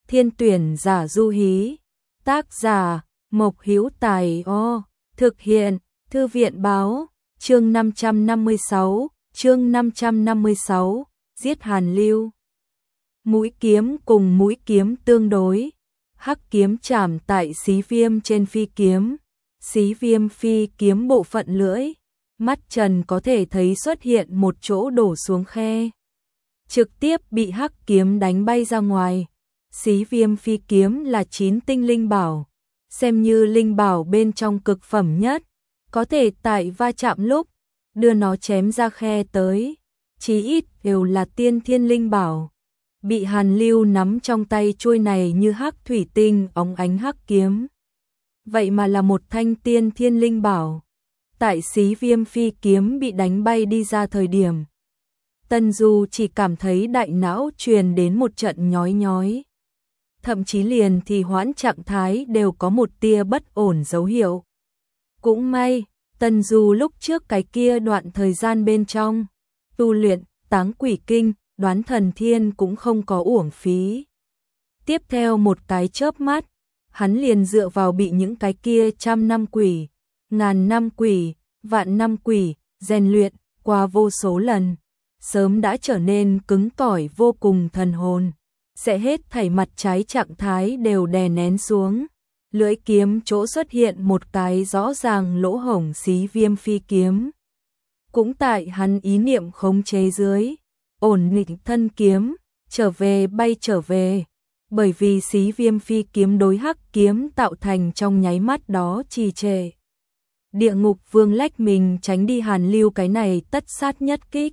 Thiên tuyển giả du hí. Tác giả Mộc Hữu Tài. Thực hiện Thư viện báo. Chương 556. Giết Hàn Lưu. Mũi kiếm cùng mũi kiếm tương đối. Hắc kiếm chạm tại xí viêm trên phi kiếm. Xí viêm phi kiếm bộ phận lưỡi. Mắt Trần có thể thấy xuất hiện một chỗ đổ xuống khe. Trực tiếp bị hắc kiếm đánh bay ra ngoài. Xí viêm phi kiếm là 9 tinh linh bảo. Xem như linh bảo bên trong cực phẩm nhất. Có thể tại va chạm lúc đưa nó chém ra khe tới. Chí ít đều là tiên thiên linh bảo. Bị Hàn Lưu nắm trong tay chuôi này như hắc thủy tinh óng ánh hắc kiếm. Vậy mà là một thanh tiên thiên linh bảo. Tại xí viêm phi kiếm bị đánh bay đi ra thời điểm, Tân Du chỉ cảm thấy đại não truyền đến một trận nhói nhói. Thậm chí liền thì hoãn trạng thái đều có một tia bất ổn dấu hiệu. Cũng may, Tân Du lúc trước cái kia đoạn thời gian bên trong tu luyện Táng Quỷ Kinh, Đoán Thần Thiên cũng không có uổng phí. Tiếp theo một cái chớp mắt, hắn liền dựa vào bị những cái kia 100 năm quỷ, 1000 năm quỷ, vạn năm quỷ rèn luyện qua vô số lần, sớm đã trở nên cứng cỏi vô cùng thần hồn. Sẽ hết thảy mặt trái trạng thái đều đè nén xuống. Lưỡi kiếm chỗ xuất hiện một cái rõ ràng lỗ hổng xí viêm phi kiếm. Cũng tại hắn ý niệm khống chế dưới, ổn định thân kiếm, bay trở về. Bởi vì xí viêm phi kiếm đối hắc kiếm tạo thành trong nháy mắt đó trì trệ. Địa ngục vương lách mình tránh đi Hàn Lưu cái này tất sát nhất kích.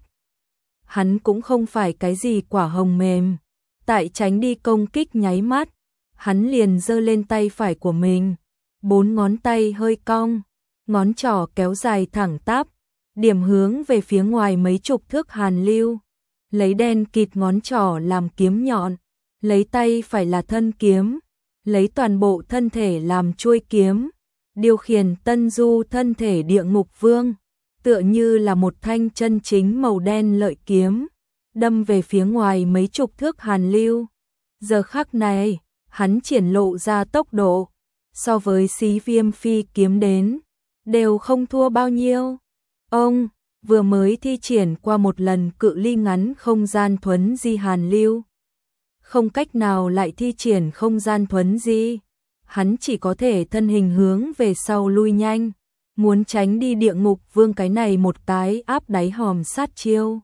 Hắn cũng không phải cái gì quả hồng mềm. Tại tránh đi công kích nháy mắt, hắn liền giơ lên tay phải của mình. 4 ngón tay hơi cong, ngón trỏ kéo dài thẳng tắp, điểm hướng về phía ngoài mấy chục thước Hàn Lưu. Lấy đen kịt ngón trỏ làm kiếm nhọn, lấy tay phải là thân kiếm, lấy toàn bộ thân thể làm chuôi kiếm, điều khiển Tân Du thân thể địa ngục vương, tựa như là một thanh chân chính màu đen lợi kiếm, đâm về phía ngoài mấy chục thước Hàn Lưu. Giờ khắc này, hắn triển lộ ra tốc độ, so với xí viêm phi kiếm đến, đều không thua bao nhiêu. Ông vừa mới thi triển qua một lần cự ly ngắn không gian thuấn di Hàn Lưu. Không cách nào lại thi triển không gian thuấn di, hắn chỉ có thể thân hình hướng về sau lui nhanh, muốn tránh đi địa ngục vương cái này một cái áp đáy hòm sát chiêu.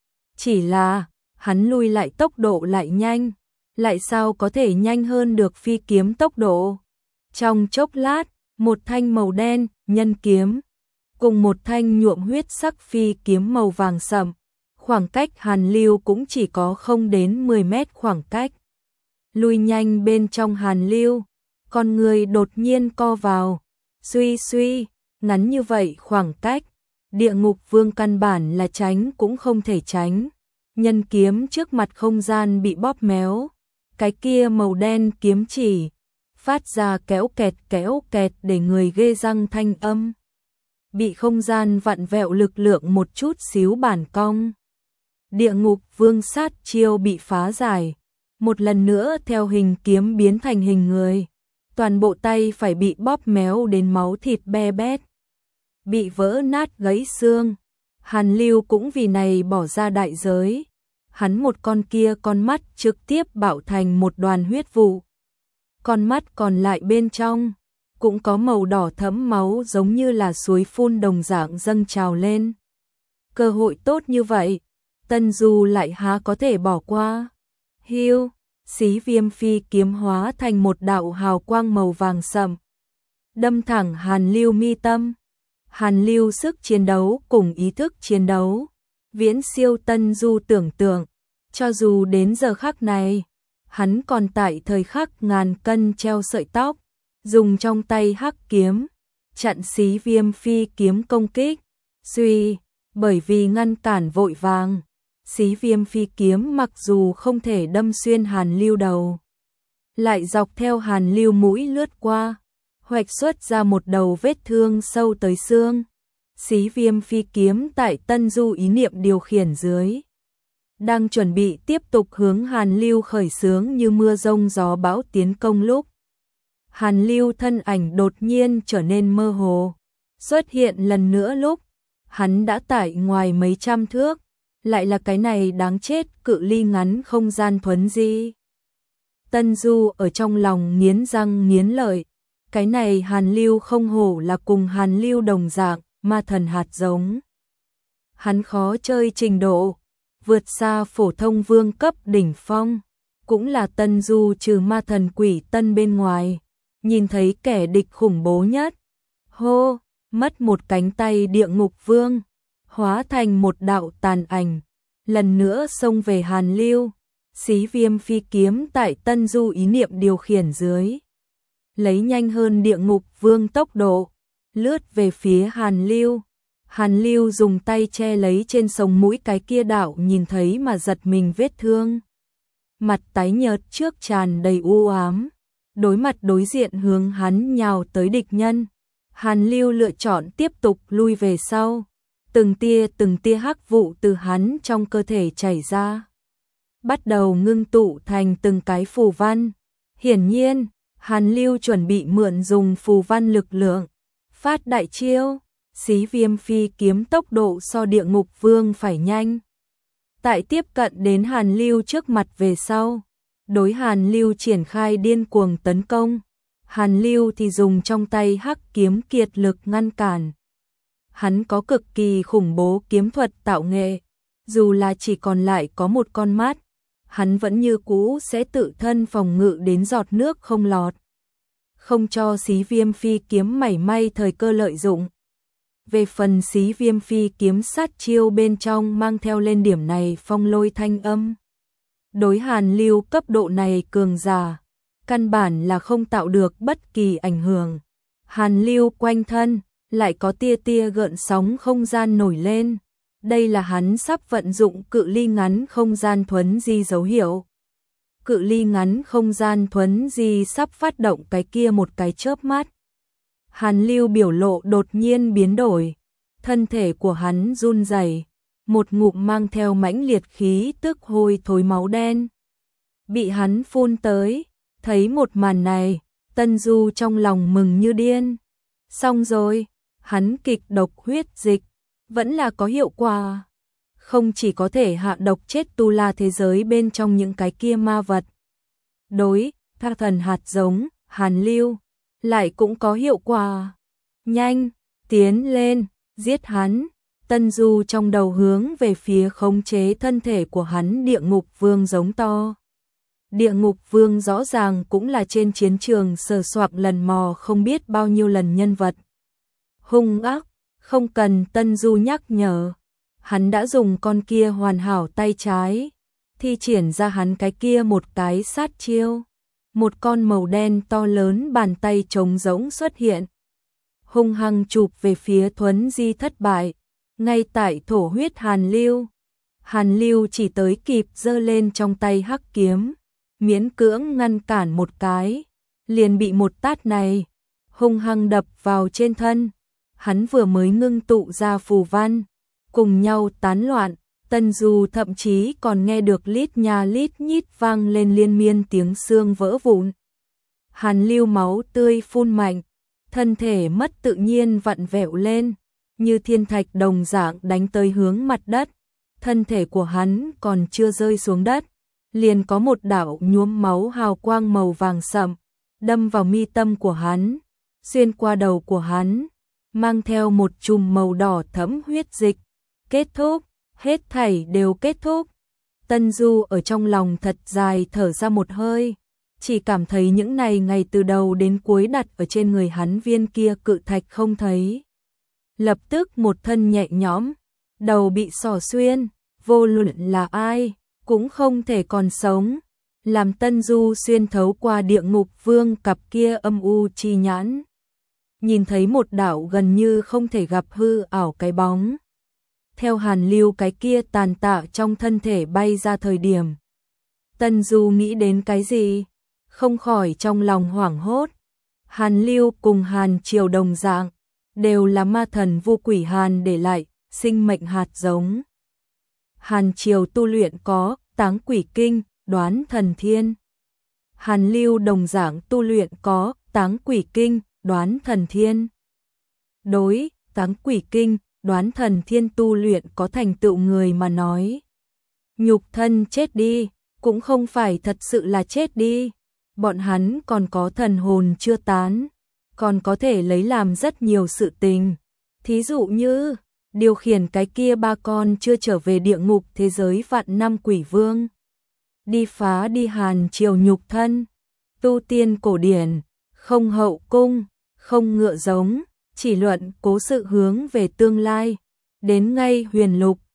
Chỉ là, hắn lui lại tốc độ lại nhanh, lại sao có thể nhanh hơn được phi kiếm tốc độ. Trong chốc lát, một thanh màu đen, nhân kiếm, cùng một thanh nhuộm huyết sắc phi kiếm màu vàng sậm, khoảng cách Hàn Lưu cũng chỉ có không đến 10 mét khoảng cách. Lui nhanh bên trong Hàn Lưu, con người đột nhiên co vào, suy, ngắn như vậy khoảng cách, địa ngục vương căn bản là tránh cũng không thể tránh. Nhân kiếm trước mặt không gian bị bóp méo, cái kia màu đen kiếm chỉ phát ra kéo kẹt để người ghê răng thanh âm. Bị không gian vặn vẹo lực lượng một chút xíu bản cong. Địa ngục vương sát chiêu bị phá giải, một lần nữa theo hình kiếm biến thành hình người. Toàn bộ tay phải bị bóp méo đến máu thịt be bét, bị vỡ nát gãy xương. Hàn Lưu cũng vì này bỏ ra đại giới. Hắn một con kia con mắt trực tiếp bạo thành một đoàn huyết vụ. Con mắt còn lại bên trong cũng có màu đỏ thẫm máu giống như là suối phun đồng dạng dâng trào lên. Cơ hội tốt như vậy, Tân Du lại há có thể bỏ qua. Hiu, xí viêm phi kiếm hóa thành một đạo hào quang màu vàng sậm, đâm thẳng Hàn Lưu mi tâm. Hàn Lưu sức chiến đấu cùng ý thức chiến đấu viễn siêu Tân Du tưởng tượng, cho dù đến giờ khắc này, hắn còn tại thời khắc ngàn cân treo sợi tóc, dùng trong tay hắc kiếm chặn xí viêm phi kiếm công kích. Bởi vì ngăn cản vội vàng, xí viêm phi kiếm mặc dù không thể đâm xuyên Hàn Lưu đầu, lại dọc theo Hàn Lưu mũi lướt qua, hoạch xuất ra một đầu vết thương sâu tới xương. Xí viêm phi kiếm tại Tân Du ý niệm điều khiển dưới, đang chuẩn bị tiếp tục hướng Hàn Lưu khởi xướng như mưa rông gió bão tiến công lúc. Hàn Lưu thân ảnh đột nhiên trở nên mơ hồ, xuất hiện lần nữa lúc hắn đã tại ngoài mấy trăm thước, lại là cái này đáng chết cự ly ngắn không gian thuấn di. Tân Du ở trong lòng nghiến răng nghiến lợi, cái này Hàn Lưu không hổ là cùng Hàn Lưu đồng dạng, ma thần hạt giống. Hắn khó chơi trình độ, vượt xa phổ thông vương cấp đỉnh phong, cũng là Tân Du trừ ma thần quỷ tân bên ngoài, nhìn thấy kẻ địch khủng bố nhất. Hô, mất một cánh tay địa ngục vương, hóa thành một đạo tàn ảnh, lần nữa xông về Hàn Lưu. Xí Viêm phi kiếm tại Tân Du ý niệm điều khiển dưới, lấy nhanh hơn địa ngục vương tốc độ, lướt về phía Hàn Lưu. Hàn Lưu dùng tay che lấy trên sống mũi cái kia đạo nhìn thấy mà giật mình vết thương. Mặt tái nhợt trước tràn đầy u ám, đối mặt đối diện hướng hắn nhào tới địch nhân. Hàn Lưu lựa chọn tiếp tục lui về sau, từng tia hắc vụ từ hắn trong cơ thể chảy ra, bắt đầu ngưng tụ thành từng cái phù văn. Hiển nhiên, Hàn Lưu chuẩn bị mượn dùng phù văn lực lượng, phát đại chiêu. Xí Viêm phi kiếm tốc độ so địa ngục vương phải nhanh. Tại tiếp cận đến Hàn Lưu trước mặt về sau, đối Hàn Lưu triển khai điên cuồng tấn công. Hàn Lưu thì dùng trong tay hắc kiếm kiệt lực ngăn cản. Hắn có cực kỳ khủng bố kiếm thuật tạo nghệ, dù là chỉ còn lại có một con mắt, hắn vẫn như cũ sẽ tự thân phòng ngự đến giọt nước không lọt, không cho Xí Viêm phi kiếm mảy may thời cơ lợi dụng. Về phần Xí Viêm phi kiếm sát chiêu bên trong mang theo lên điểm này phong lôi thanh âm. Đối Hàn Lưu cấp độ này cường giả, căn bản là không tạo được bất kỳ ảnh hưởng. Hàn Lưu quanh thân lại có tia gợn sóng không gian nổi lên. Đây là hắn sắp vận dụng cự ly ngắn không gian thuấn di dấu hiệu. Cự ly ngắn không gian thuấn di sắp phát động cái kia một cái chớp mắt. Hàn Lưu biểu lộ đột nhiên biến đổi, thân thể của hắn run rẩy, một ngụm mang theo mãnh liệt khí tức hôi thối máu đen bị hắn phun tới. Thấy một màn này, Tân Du trong lòng mừng như điên. Xong rồi, hắn kịch độc huyết dịch vẫn là có hiệu quả, không chỉ có thể hạ độc chết tu la thế giới bên trong những cái kia ma vật. Đối tha thần hạt giống, Hàn Lưu lại cũng có hiệu quả. Nhanh, tiến lên, giết hắn. Tân Du trong đầu hướng về phía khống chế thân thể của hắn địa ngục vương giống to. Địa ngục vương rõ ràng cũng là trên chiến trường sờ soạc lần mò không biết bao nhiêu lần nhân vật hung ác, không cần Tân Du nhắc nhở, hắn đã dùng con kia hoàn hảo tay trái thi triển ra hắn cái kia một cái sát chiêu. Một con màu đen to lớn bàn tay trống rỗng xuất hiện, hung hăng chụp về phía thuấn di thất bại, ngay tại thổ huyết Hàn Lưu. Hàn Lưu chỉ tới kịp giơ lên trong tay hắc kiếm, miễn cưỡng ngăn cản một cái, liền bị một tát này hung hăng đập vào trên thân. Hắn vừa mới ngưng tụ ra phù văn, cùng nhau tán loạn. Tân Du thậm chí còn nghe được lít nha lít nhít vang lên liên miên tiếng xương vỡ vụn. Hàn Lưu máu tươi phun mạnh, thân thể mất tự nhiên vặn vẹo lên, như thiên thạch đồng dạng đánh tới hướng mặt đất. Thân thể của hắn còn chưa rơi xuống đất, liền có một đạo nhuốm máu hào quang màu vàng sậm đâm vào mi tâm của hắn, xuyên qua đầu của hắn, mang theo một chùm màu đỏ thẫm huyết dịch. Kết thúc, hết thảy đều kết thúc. Tân Du ở trong lòng thật dài thở ra một hơi, chỉ cảm thấy những này ngày từ đầu đến cuối đặt ở trên người hắn viên kia cự thạch không thấy. Lập tức một thân nhẹ nhõm, đầu bị xỏ xuyên, vô luận là ai cũng không thể còn sống. Làm Tân Du xuyên thấu qua địa ngục vương cặp kia âm u chi nhãn, nhìn thấy một đạo gần như không thể gặp hư ảo cái bóng theo Hàn Lưu cái kia tàn tạ trong thân thể bay ra thời điểm. Tân Du nghĩ đến cái gì, không khỏi trong lòng hoảng hốt. Hàn Lưu cùng Hàn Triều đồng dạng, đều là ma thần vô quỷ Hàn để lại sinh mệnh hạt giống. Hàn Triều tu luyện có Táng Quỷ Kinh, Đoán Thần Thiên. Hàn Lưu đồng dạng tu luyện có Táng Quỷ Kinh, Đoán Thần Thiên. Đối Táng Quỷ Kinh, Đoán Thần Thiên tu luyện có thành tựu người mà nói, nhục thân chết đi, cũng không phải thật sự là chết đi. Bọn hắn còn có thần hồn chưa tán, còn có thể lấy làm rất nhiều sự tình. Thí dụ như điều khiển cái kia 3 con chưa trở về địa ngục thế giới vạn năm quỷ vương, đi phá đi Hàn Triều nhục thân. Tu tiên cổ điển, không hậu cung, không ngựa giống, chỉ luận cố sự hướng về tương lai. Đến ngay huyền lục,